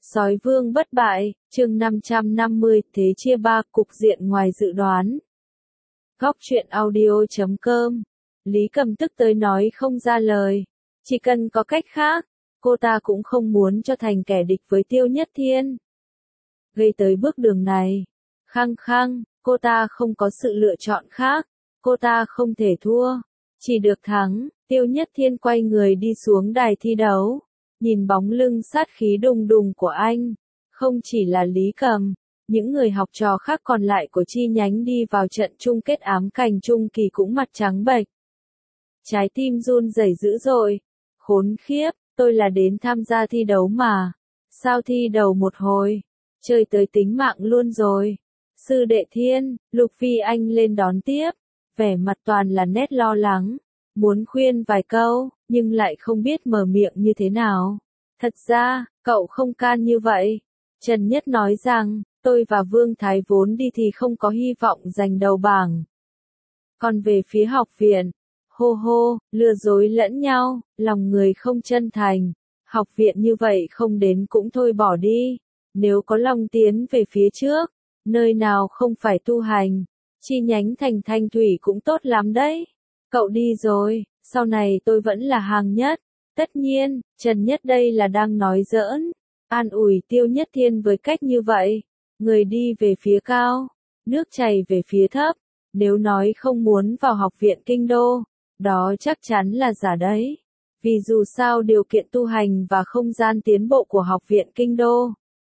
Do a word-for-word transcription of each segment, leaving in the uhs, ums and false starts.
Sói vương bất bại, chương năm trăm năm mươi, thế chia ba, cục diện ngoài dự đoán. Góc truyện audio chấm com. Lý Cầm tức tới nói không ra lời. Chỉ cần có cách khác, cô ta cũng không muốn cho thành kẻ địch với Tiêu Nhất Thiên. Gây tới bước đường này. Khăng khăng, cô ta không có sự lựa chọn khác. Cô ta không thể thua. Chỉ được thắng. Tiêu Nhất Thiên quay người đi xuống đài thi đấu. Nhìn bóng lưng sát khí đùng đùng của anh, không chỉ là Lý Cầm, những người học trò khác còn lại của chi nhánh đi vào trận chung kết ám cảnh trung kỳ cũng mặt trắng bệch. Trái tim run rẩy dữ dội, khốn khiếp, tôi là đến tham gia thi đấu mà, sao thi đầu một hồi, chơi tới tính mạng luôn rồi. Sư đệ Thiên, Lục Phi Anh lên đón tiếp, vẻ mặt toàn là nét lo lắng. Muốn khuyên vài câu, nhưng lại không biết mở miệng như thế nào. Thật ra, cậu không can như vậy. Trần Nhất nói rằng, tôi và Vương Thái vốn đi thì không có hy vọng giành đầu bảng. Còn về phía học viện, hô hô, lừa dối lẫn nhau, lòng người không chân thành. Học viện như vậy không đến cũng thôi bỏ đi. Nếu có lòng tiến về phía trước, nơi nào không phải tu hành, chi nhánh thành Thanh Thủy cũng tốt lắm đấy. Cậu đi rồi, sau này tôi vẫn là hàng nhất. Tất nhiên, Trần Nhất đây là đang nói giỡn. An ủi Tiêu Nhất Thiên với cách như vậy. Người đi về phía cao, nước chảy về phía thấp. Nếu nói không muốn vào học viện kinh đô, đó chắc chắn là giả đấy. Vì dù sao điều kiện tu hành và không gian tiến bộ của học viện kinh đô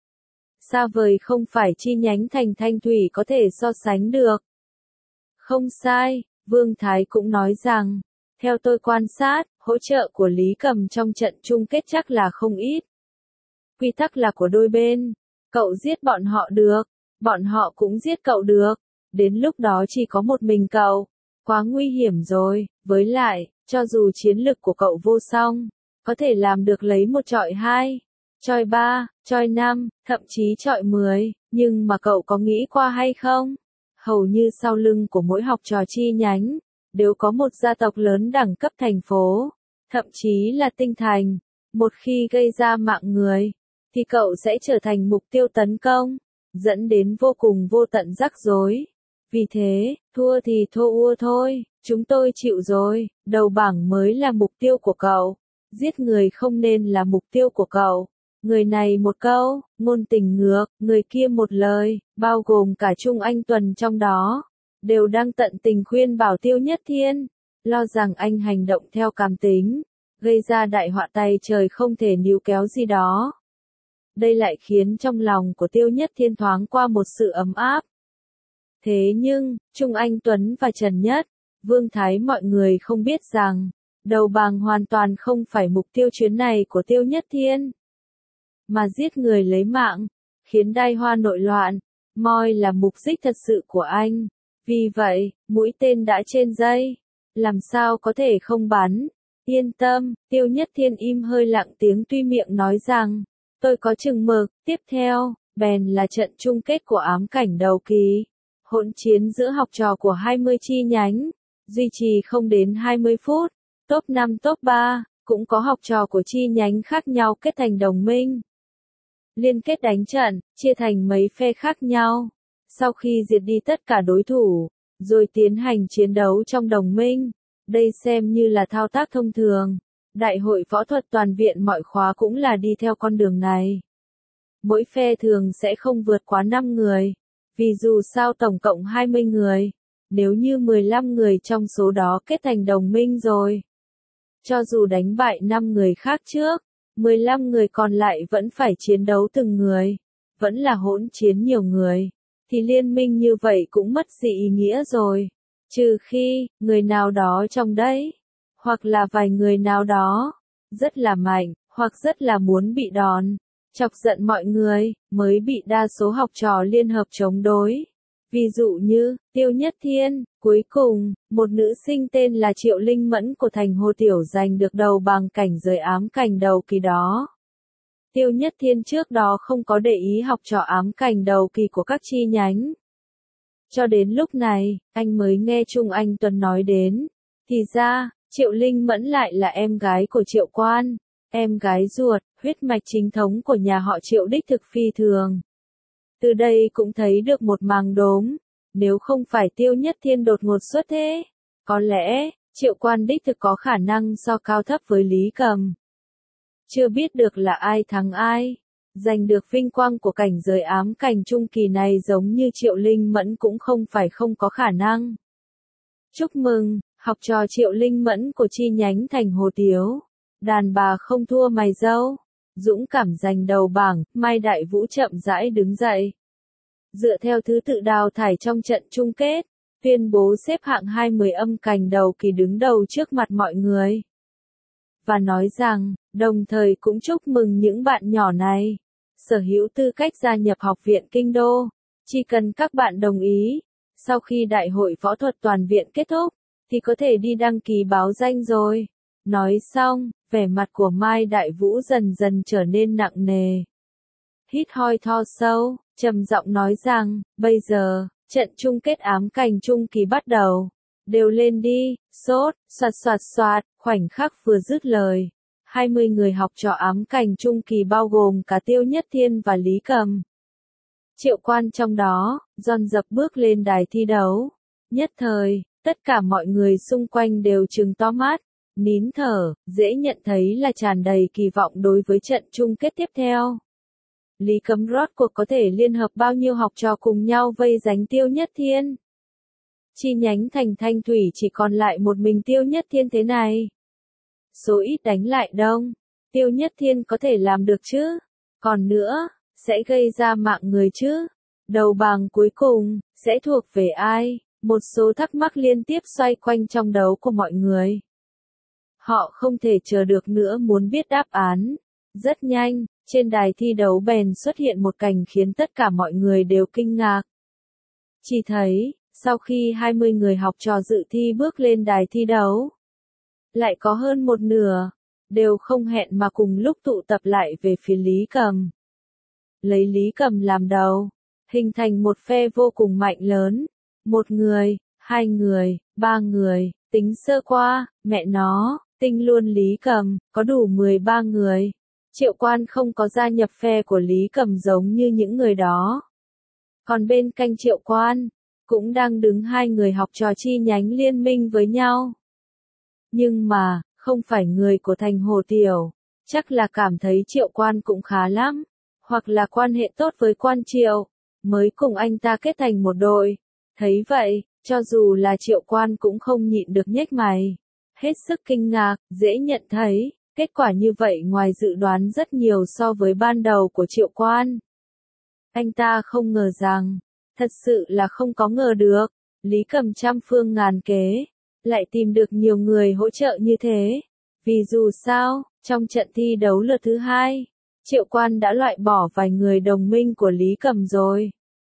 xa vời không phải chi nhánh thành Thanh Thủy có thể so sánh được. Không sai. Vương Thái cũng nói rằng, theo tôi quan sát, hỗ trợ của Lý Cầm trong trận chung kết chắc là không ít. Quy tắc là của đôi bên, cậu giết bọn họ được, bọn họ cũng giết cậu được, đến lúc đó chỉ có một mình cậu, quá nguy hiểm rồi, với lại, cho dù chiến lực của cậu vô song, có thể làm được lấy một chọi hai, chọi ba, chọi năm, thậm chí chọi mười, nhưng mà cậu có nghĩ qua hay không? Hầu như sau lưng của mỗi học trò chi nhánh, đều có một gia tộc lớn đẳng cấp thành phố, thậm chí là tinh thành. Một khi gây ra mạng người, thì cậu sẽ trở thành mục tiêu tấn công, dẫn đến vô cùng vô tận rắc rối. Vì thế, thua thì thua ua thôi, chúng tôi chịu rồi, đầu bảng mới là mục tiêu của cậu, giết người không nên là mục tiêu của cậu. Người này một câu, ngôn tình ngược, người kia một lời, bao gồm cả Trung Anh Tuần trong đó, đều đang tận tình khuyên bảo Tiêu Nhất Thiên, lo rằng anh hành động theo cảm tính, gây ra đại họa tay trời không thể níu kéo gì đó. Đây lại khiến trong lòng của Tiêu Nhất Thiên thoáng qua một sự ấm áp. Thế nhưng, Trung Anh Tuấn và Trần Nhất, Vương Thái mọi người không biết rằng, đầu bảng hoàn toàn không phải mục tiêu chuyến này của Tiêu Nhất Thiên. Mà giết người lấy mạng, khiến Đai Hoa nội loạn, moi là mục đích thật sự của anh. Vì vậy, mũi tên đã trên dây, làm sao có thể không bắn. Yên tâm, Tiêu Nhất Thiên im hơi lặng tiếng tuy miệng nói rằng, tôi có chừng mực. Tiếp theo, bèn là trận chung kết của ám cảnh đầu kỳ. Hỗn chiến giữa học trò của hai mươi chi nhánh, duy trì không đến hai mươi phút. Top năm top ba, cũng có học trò của chi nhánh khác nhau kết thành đồng minh. Liên kết đánh trận, chia thành mấy phe khác nhau. Sau khi diệt đi tất cả đối thủ, rồi tiến hành chiến đấu trong đồng minh. Đây xem như là thao tác thông thường. Đại hội võ thuật toàn viện mọi khóa cũng là đi theo con đường này. Mỗi phe thường sẽ không vượt quá năm người. Vì dù sao tổng cộng hai mươi người. Nếu như mười lăm người trong số đó kết thành đồng minh rồi, cho dù đánh bại năm người khác trước, mười lăm người còn lại vẫn phải chiến đấu từng người, vẫn là hỗn chiến nhiều người, thì liên minh như vậy cũng mất gì ý nghĩa rồi. Trừ khi, người nào đó trong đấy, hoặc là vài người nào đó, rất là mạnh, hoặc rất là muốn bị đòn, chọc giận mọi người, mới bị đa số học trò liên hợp chống đối. Ví dụ như, Tiêu Nhất Thiên, cuối cùng, một nữ sinh tên là Triệu Linh Mẫn của thành Hồ Tiểu giành được đầu bảng cảnh giới ám cảnh đầu kỳ đó. Tiêu Nhất Thiên trước đó không có để ý học trò ám cảnh đầu kỳ của các chi nhánh. Cho đến lúc này, anh mới nghe Trung Anh Tuấn nói đến. Thì ra, Triệu Linh Mẫn lại là em gái của Triệu Quan, em gái ruột, Huyết mạch chính thống của nhà họ Triệu đích thực phi thường. Từ đây cũng thấy được một màng đốm, nếu không phải Tiêu Nhất Thiên đột ngột xuất thế, có lẽ, Triệu Quan đích thực có khả năng so cao thấp với Lý Cầm. Chưa biết được là ai thắng ai, giành được vinh quang của cảnh giới ám cảnh trung kỳ này giống như Triệu Linh Mẫn cũng không phải không có khả năng. Chúc mừng, học trò Triệu Linh Mẫn của chi nhánh thành Hồ Tiếu. Đàn bà không thua mày dâu. Dũng cảm giành đầu bảng, Mai Đại Vũ chậm rãi đứng dậy. Dựa theo thứ tự đào thải trong trận chung kết, tuyên bố xếp hạng hai mươi âm cành đầu kỳ đứng đầu trước mặt mọi người. Và nói rằng, đồng thời cũng chúc mừng những bạn nhỏ này, sở hữu tư cách gia nhập học viện Kinh Đô. Chỉ cần các bạn đồng ý, sau khi đại hội võ thuật toàn viện kết thúc, thì có thể đi đăng ký báo danh rồi. Nói xong, vẻ mặt của Mai Đại Vũ dần dần trở nên nặng nề. Hít hoi tho sâu, trầm giọng nói rằng, bây giờ, trận chung kết ám cảnh trung kỳ bắt đầu. Đều lên đi, sốt, soạt soạt soạt, khoảnh khắc vừa dứt lời. hai mươi người học trò ám cảnh trung kỳ bao gồm cả Tiêu Nhất Thiên và Lý Cầm. Triệu Quan trong đó, dồn dập bước lên đài thi đấu. Nhất thời, tất cả mọi người xung quanh đều trừng to mắt, nín thở, dễ nhận thấy là tràn đầy kỳ vọng đối với trận chung kết tiếp theo. Lý Cầm rốt cuộc có thể liên hợp bao nhiêu học trò cùng nhau vây đánh Tiêu Nhất Thiên. Chi nhánh thành Thanh Thủy chỉ còn lại một mình Tiêu Nhất Thiên thế này. Số ít đánh lại đông, Tiêu Nhất Thiên có thể làm được chứ? Còn nữa, sẽ gây ra mạng người chứ? Đầu bảng cuối cùng, sẽ thuộc về ai? Một số thắc mắc liên tiếp xoay quanh trong đầu của mọi người. Họ không thể chờ được nữa muốn biết đáp án. Rất nhanh, trên đài thi đấu bèn xuất hiện một cảnh khiến tất cả mọi người đều kinh ngạc. Chỉ thấy, sau khi hai mươi người học trò dự thi bước lên đài thi đấu, lại có hơn một nửa, đều không hẹn mà cùng lúc tụ tập lại về phía Lý Cầm. Lấy Lý Cầm làm đầu, hình thành một phe vô cùng mạnh lớn. Một người, hai người, ba người, tính sơ qua, mẹ nó, tinh luôn Lý Cầm, có đủ mười ba người. Triệu Quan không có gia nhập phe của Lý Cầm giống như những người đó. Còn bên cạnh Triệu Quan, cũng đang đứng hai người học trò chi nhánh liên minh với nhau. Nhưng mà, không phải người của thành Hồ Tiểu, chắc là cảm thấy Triệu Quan cũng khá lắm, hoặc là quan hệ tốt với Quan Triệu, mới cùng anh ta kết thành một đội. Thấy vậy, cho dù là Triệu Quan cũng không nhịn được nhếch mày. Hết sức kinh ngạc, dễ nhận thấy, kết quả như vậy ngoài dự đoán rất nhiều so với ban đầu của Triệu Quan. Anh ta không ngờ rằng, thật sự là không có ngờ được, Lý Cầm trăm phương ngàn kế, lại tìm được nhiều người hỗ trợ như thế. Vì dù sao, trong trận thi đấu lượt thứ hai, Triệu Quan đã loại bỏ vài người đồng minh của Lý Cầm rồi.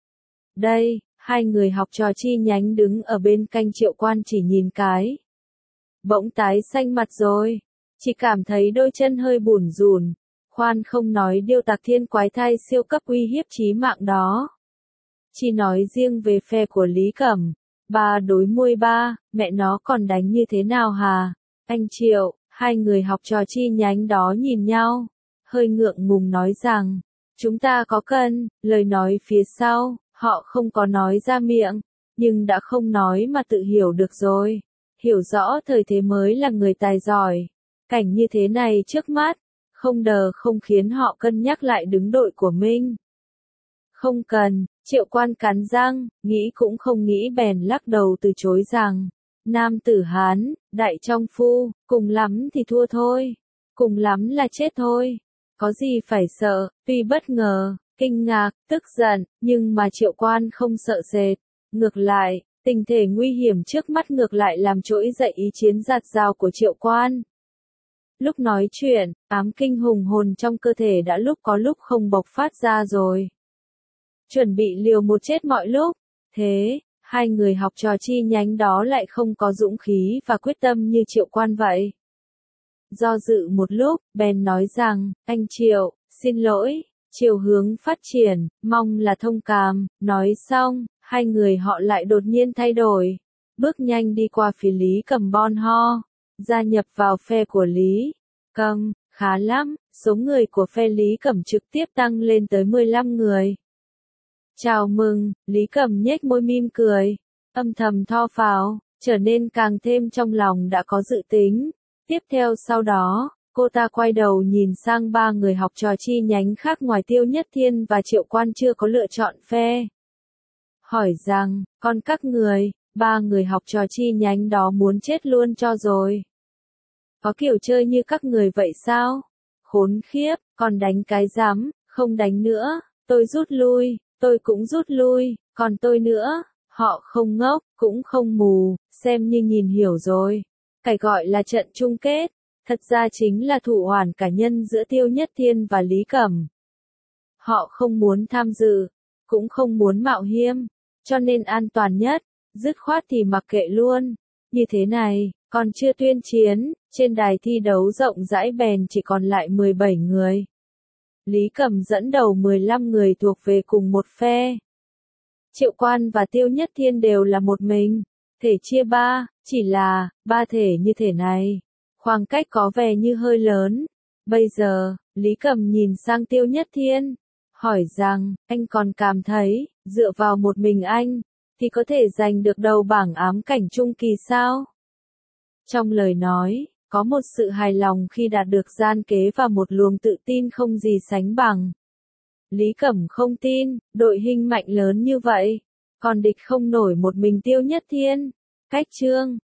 Đây, hai người học trò chi nhánh đứng ở bên cạnh Triệu Quan chỉ nhìn cái. Bỗng tái xanh mặt rồi, chỉ cảm thấy đôi chân hơi bủn rủn, khoan không nói điêu tạc thiên quái thai siêu cấp uy hiếp chí mạng đó. Chỉ nói riêng về phe của Lý Cầm, ba đối mười ba, mẹ nó còn đánh như thế nào hà? Anh Triệu, hai người học trò chi nhánh đó nhìn nhau, hơi ngượng ngùng nói rằng, chúng ta có cân, lời nói phía sau, họ không có nói ra miệng, nhưng đã không nói mà tự hiểu được rồi. Hiểu rõ thời thế mới là người tài giỏi. Cảnh như thế này trước mắt, không đờ không khiến họ cân nhắc lại đứng đội của mình. Không cần, Triệu Quan cắn răng, nghĩ cũng không nghĩ bèn lắc đầu từ chối rằng, nam tử Hán, đại trong phu, cùng lắm thì thua thôi, cùng lắm là chết thôi, có gì phải sợ. Tuy bất ngờ, kinh ngạc, tức giận, nhưng mà Triệu Quan không sợ sệt, ngược lại, tình thể nguy hiểm trước mắt ngược lại làm trỗi dậy ý chiến giạt rào của Triệu Quan. Lúc nói chuyện, ám kinh hùng hồn trong cơ thể đã lúc có lúc không bộc phát ra rồi. Chuẩn bị liều một chết mọi lúc. Thế, hai người học trò chi nhánh đó lại không có dũng khí và quyết tâm như Triệu Quan vậy. Do dự một lúc, bèn nói rằng, anh Triệu, xin lỗi, chiều hướng phát triển, mong là thông cảm. Nói xong, hai người họ lại đột nhiên thay đổi, bước nhanh đi qua phía Lý Cầm bon ho, gia nhập vào phe của Lý Cầm. Khá lắm, số người của phe Lý Cẩm trực tiếp tăng lên tới mười lăm người. Chào mừng, Lý Cẩm nhếch môi mỉm cười, âm thầm tho phào, trở nên càng thêm trong lòng đã có dự tính. Tiếp theo sau đó, cô ta quay đầu nhìn sang ba người học trò chi nhánh khác ngoài Tiêu Nhất Thiên và Triệu Quan chưa có lựa chọn phe. Hỏi rằng, còn các người, ba người học trò chi nhánh đó muốn chết luôn cho rồi. Có kiểu chơi như các người vậy sao? Khốn khiếp, còn đánh cái rắm, không đánh nữa, tôi rút lui, tôi cũng rút lui, còn tôi nữa, họ không ngốc, cũng không mù, xem như nhìn hiểu rồi. Cái gọi là trận chung kết, thật ra chính là thủ oản cá nhân giữa Tiêu Nhất Thiên và Lý Cẩm. Họ không muốn tham dự, cũng không muốn mạo hiểm, cho nên an toàn nhất, dứt khoát thì mặc kệ luôn. Như thế này, còn chưa tuyên chiến, trên đài thi đấu rộng rãi bèn chỉ còn lại mười bảy người. Lý Cẩm dẫn đầu mười lăm người thuộc về cùng một phe. Triệu Quan và Tiêu Nhất Thiên đều là một mình, thể chia ba, chỉ là, ba thể như thể này. Khoảng cách có vẻ như hơi lớn. Bây giờ, Lý Cẩm nhìn sang Tiêu Nhất Thiên, hỏi rằng, anh còn cảm thấy, dựa vào một mình anh, thì có thể giành được đầu bảng ám cảnh trung kỳ sao? Trong lời nói, có một sự hài lòng khi đạt được gian kế và một luồng tự tin không gì sánh bằng. Lý Cẩm không tin, đội hình mạnh lớn như vậy, còn địch không nổi một mình Tiêu Nhất Thiên. Cách chương